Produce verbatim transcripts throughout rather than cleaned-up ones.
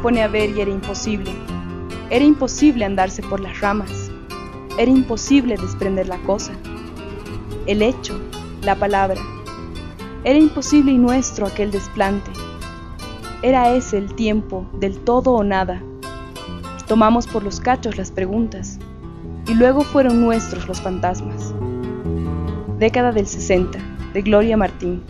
pone a ver y era imposible. Era imposible andarse por las ramas. Era imposible desprender la cosa, el hecho, la palabra. Era imposible y nuestro aquel desplante. Era ese el tiempo del todo o nada. Tomamos por los cachos las preguntas, y luego fueron nuestros los fantasmas. Década del sesenta, de Gloria Martín.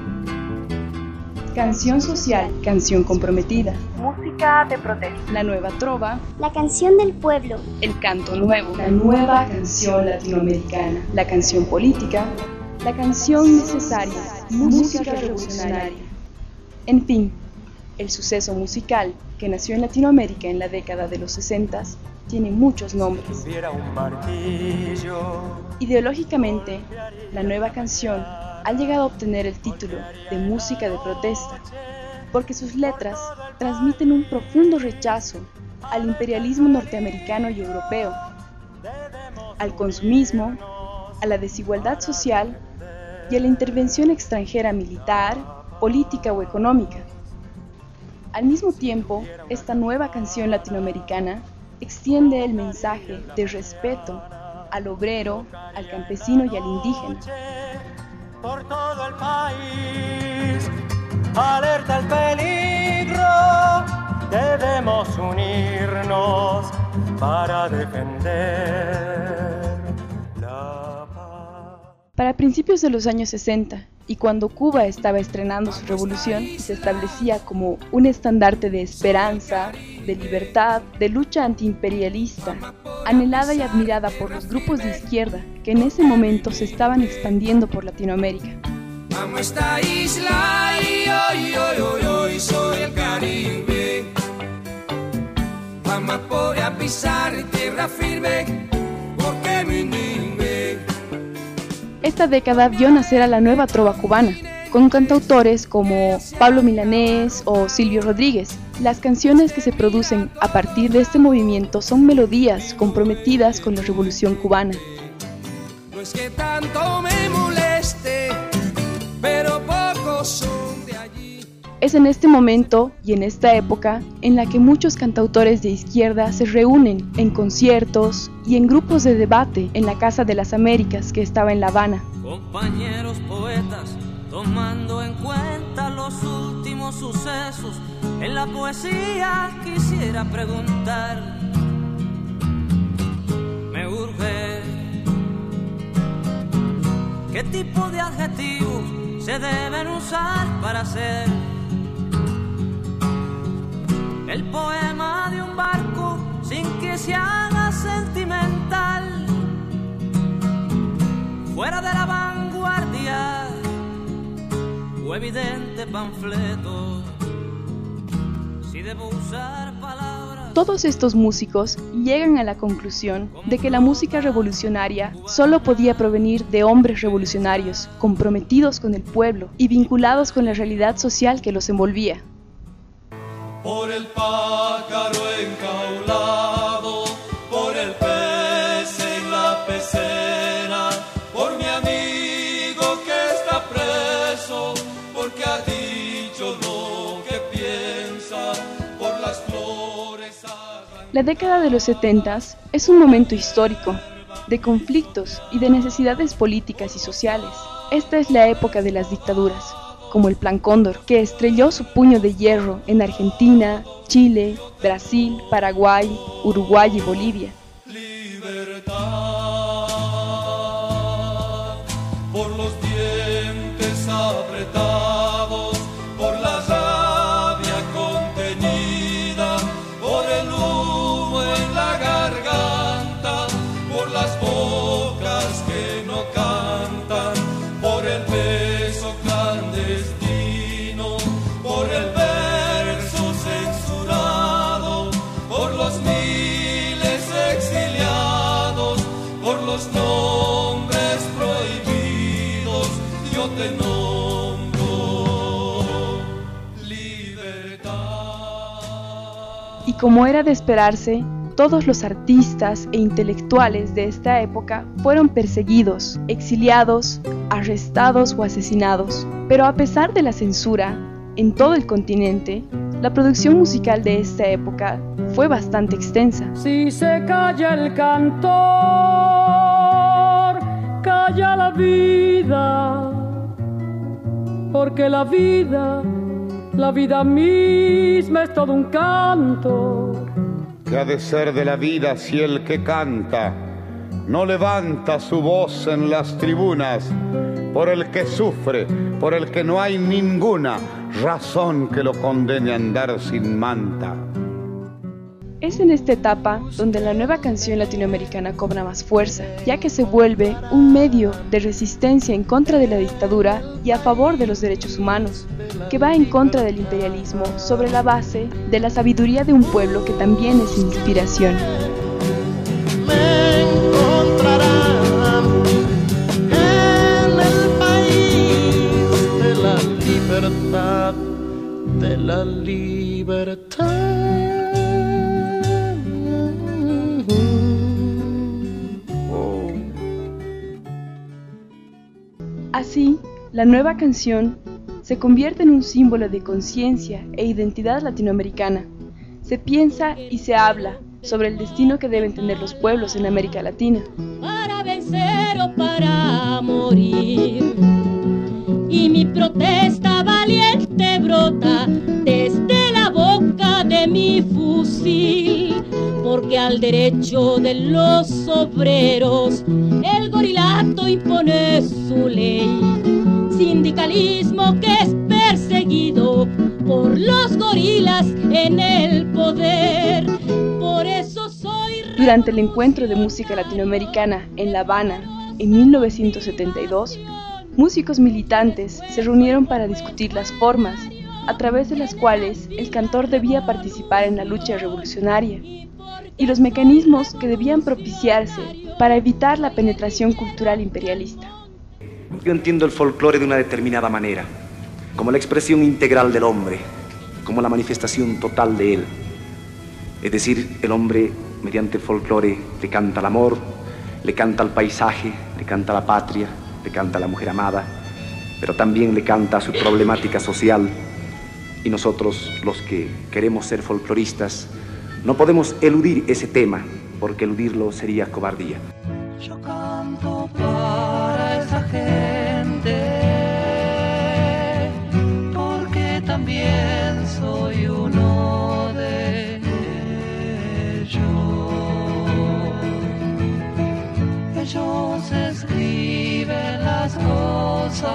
Canción social, canción comprometida. Música de protesta. La nueva trova. La canción del pueblo. El canto nuevo. La nueva canción latinoamericana. La canción política. La canción necesaria. Música revolucionaria. En fin, el suceso musical que nació en Latinoamérica en la década de los sesentas tiene muchos nombres. Ideológicamente, la nueva canción ha llegado a obtener el título de música de protesta, porque sus letras transmiten un profundo rechazo al imperialismo norteamericano y europeo, al consumismo, a la desigualdad social y a la intervención extranjera militar, política o económica. Al mismo tiempo, esta nueva canción latinoamericana extiende el mensaje de respeto al obrero, al campesino y al indígena. Por todo el país, alerta al peligro, debemos unirnos para defender la paz. Para principios de los años sesenta, y cuando Cuba estaba estrenando su revolución y se establecía como un estandarte de esperanza, de libertad, de lucha antiimperialista, anhelada y admirada por los grupos de izquierda que en ese momento se estaban expandiendo por Latinoamérica. Amo esta isla y hoy, hoy, hoy, hoy soy el Caribe. Vamos a pisar tierra firme porque mi niñe. Esta década vio nacer a la nueva trova cubana, con cantautores como Pablo Milanés o Silvio Rodríguez. Las canciones que se producen a partir de este movimiento son melodías comprometidas con la revolución cubana. No es que tanto me moleste, pero pocos son de allí. Es en este momento y en esta época en la que muchos cantautores de izquierda se reúnen en conciertos y en grupos de debate en la Casa de las Américas que estaba en La Habana. Compañeros poetas, tomando en cuenta los últimos sucesos, en la poesía quisiera preguntar, me urge, ¿qué tipo de adjetivos se deben usar para hacer el poema de un barco sin que se haga sentimental, fuera de la vanguardia o evidente panfleto? Si debo usar palabras. Todos estos músicos llegan a la conclusión de que la música revolucionaria solo podía provenir de hombres revolucionarios, comprometidos con el pueblo y vinculados con la realidad social que los envolvía. Por el pájaro enjaulado, por el pez en la pecera, por mi amigo que está preso, porque ha dicho lo que piensa, por las flores arrancadas. La década de los setentas es un momento histórico, de conflictos y de necesidades políticas y sociales. Esta es la época de las dictaduras, como el Plan Cóndor, que estrelló su puño de hierro en Argentina, Chile, Brasil, Paraguay, Uruguay y Bolivia. Libertad, por los dientes apretados, por la rabia contenida, por el humo en la garganta, por las bocas que no cantan, por el beso clandestino, por el verso censurado, por los miles exiliados, por los nombres prohibidos, yo te nombro libertad. Y como era de esperarse, todos los artistas e intelectuales de esta época fueron perseguidos, exiliados, arrestados o asesinados. Pero a pesar de la censura, en todo el continente, La producción musical de esta época fue bastante extensa. Si se calla el cantor, calla la vida, porque la vida, la vida misma es todo un canto. ¿Qué ha de ser de la vida si el que canta no levanta su voz en las tribunas? Por el que sufre, por el que no hay ninguna razón que lo condene a andar sin manta. Es en esta etapa donde la nueva canción latinoamericana cobra más fuerza, ya que se vuelve un medio de resistencia en contra de la dictadura y a favor de los derechos humanos, que va en contra del imperialismo sobre la base de la sabiduría de un pueblo que también es inspiración. Me encontrarán en el país de la libertad, de la libertad. Así, la nueva canción se convierte en un símbolo de conciencia e identidad latinoamericana. Se piensa y se habla sobre el destino que deben tener los pueblos en América Latina. Para vencer o para morir, y mi protesta valiente brota desde la boca de mi fusil, porque al derecho de los obreros el gorilato impone su ley. Sindicalismo que es perseguido por los gorilas en el poder. Por eso soy... Durante el encuentro de música latinoamericana en La Habana en mil novecientos setenta y dos, músicos militantes se reunieron para discutir las formas a través de las cuales el cantor debía participar en la lucha revolucionaria y los mecanismos que debían propiciarse para evitar la penetración cultural imperialista. Yo entiendo el folclore de una determinada manera, como la expresión integral del hombre, como la manifestación total de él. Es decir, el hombre, mediante el folclore, le canta al amor, le canta al paisaje, le canta a la patria, le canta a la mujer amada, pero también le canta a su problemática social. Y nosotros, los que queremos ser folcloristas, no podemos eludir ese tema, porque eludirlo sería cobardía. Yo canto para esa gente, porque también soy uno de ellos. Ellos escriben las cosas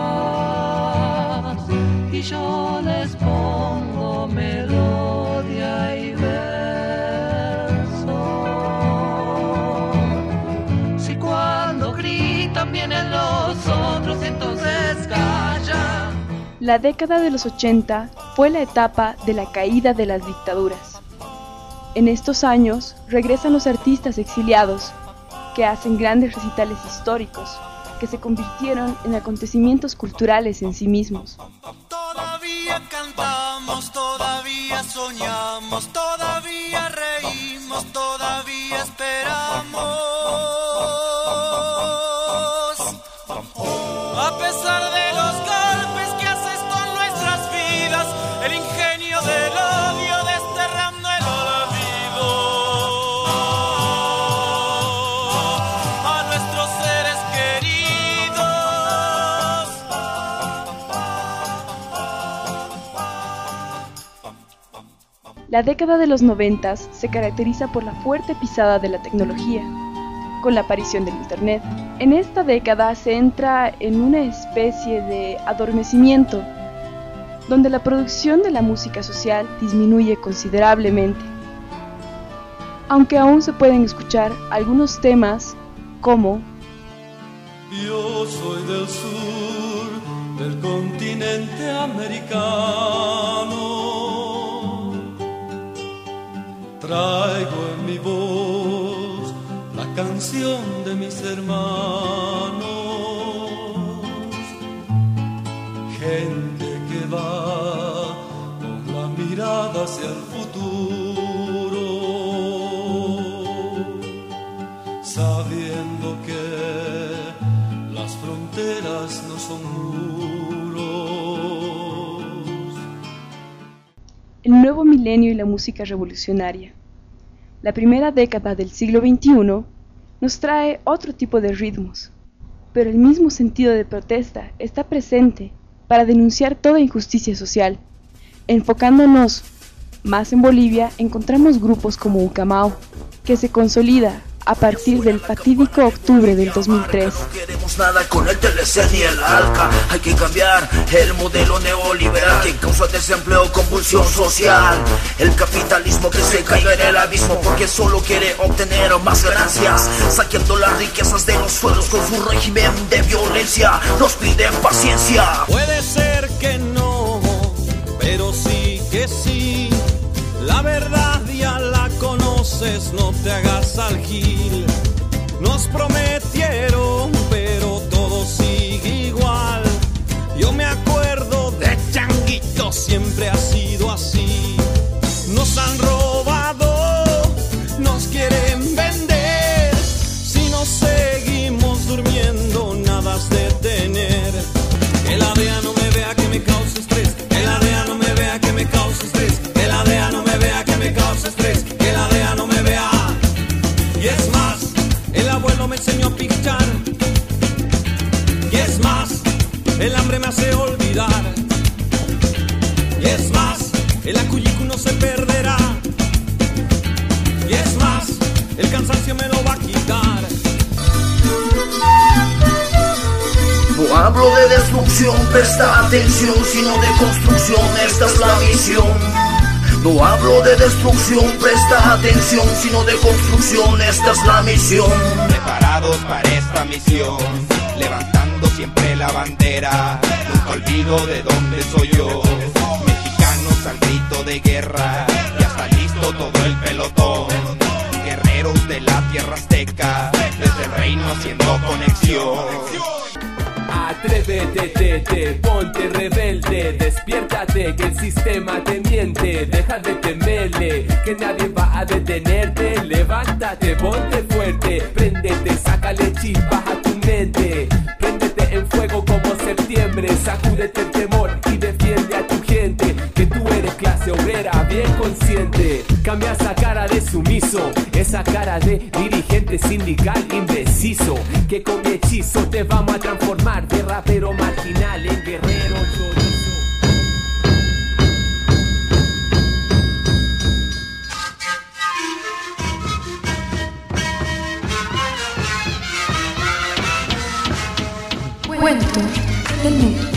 y yo les pongo melodía y vienen los otros, entonces calla. La década de los ochenta fue la etapa de la caída de las dictaduras. En estos años regresan los artistas exiliados, que hacen grandes recitales históricos, que se convirtieron en acontecimientos culturales en sí mismos. Todavía cantamos, todavía soñamos, todavía reímos, todavía esperamos. A pesar de los golpes que haces con nuestras vidas, el ingenio del odio desterrando el olvido a nuestros seres queridos. La década de los noventas se caracteriza por la fuerte pisada de la tecnología, con la aparición del Internet. En esta década se entra en una especie de adormecimiento, donde la producción de la música social disminuye considerablemente. Aunque aún se pueden escuchar algunos temas como Yo soy del sur, del continente americano, traigo en mi voz la canción de mis hermanos, gente que va con la mirada hacia el futuro, sabiendo que las fronteras no son muros. el nuevo milenio y la música revolucionaria. La primera década del siglo veintiuno nos trae otro tipo de ritmos, pero el mismo sentido de protesta está presente para denunciar toda injusticia social. Enfocándonos más en Bolivia, encontramos grupos como Ucamau, que se consolida a partir del fatídico octubre del dos mil tres. No queremos nada con el T L C ni el ALCA. Hay que cambiar el modelo neoliberal que causa desempleo, convulsión social. El capitalismo que se caiga en el abismo porque solo quiere obtener más ganancias, saqueando las riquezas de los suelos con su régimen de violencia. Nos piden paciencia. Puede ser que no, pero sí que sí. La verdad ya la conoces, no te hagas al gil. Nos prometieron, pero todo sigue igual. Yo me acuerdo de Changuito, siempre ha sido así. Nos han robado, nos quieren vender. Si nos seguimos durmiendo, nada has de tener. Que la D E A no me vea que me cause estrés. Que la D E A no me vea que me cause estrés. Que la D E A no me vea que me cause estrés. Que la D E A no me vea. Y es más, el abuelo me enseñó a pichar. Y es más, el hambre me hace olvidar. Y es más, el acuyicu no se perderá. Y es más, el cansancio me lo va a quitar. No hablo de destrucción, presta atención, sino de construcción, esta es la misión. No hablo de destrucción, presta atención, sino de construcción, esta es la misión. Preparados para esta misión, levantando siempre la bandera, nunca olvido de dónde soy yo. Mexicanos al grito de guerra, ya está listo todo el pelotón. Guerreros de la tierra azteca, desde el reino haciendo conexión. Atrévete, te, te, ponte rebelde, despiértate que el sistema te miente, deja de temerle, que nadie va a detenerte, levántate, ponte fuerte, préndete, sácale chispas a tu mente, préndete en fuego como septiembre, sacúdete el temor y defiende a tu gente, que tú eres clase obrera bien consciente, cambia esa cara de sumiso, esa cara de dirigente sindical indeciso, que con mi hechizo te vamos a transformar de rapero marginal en guerrero chorizo. Cuento del mundo.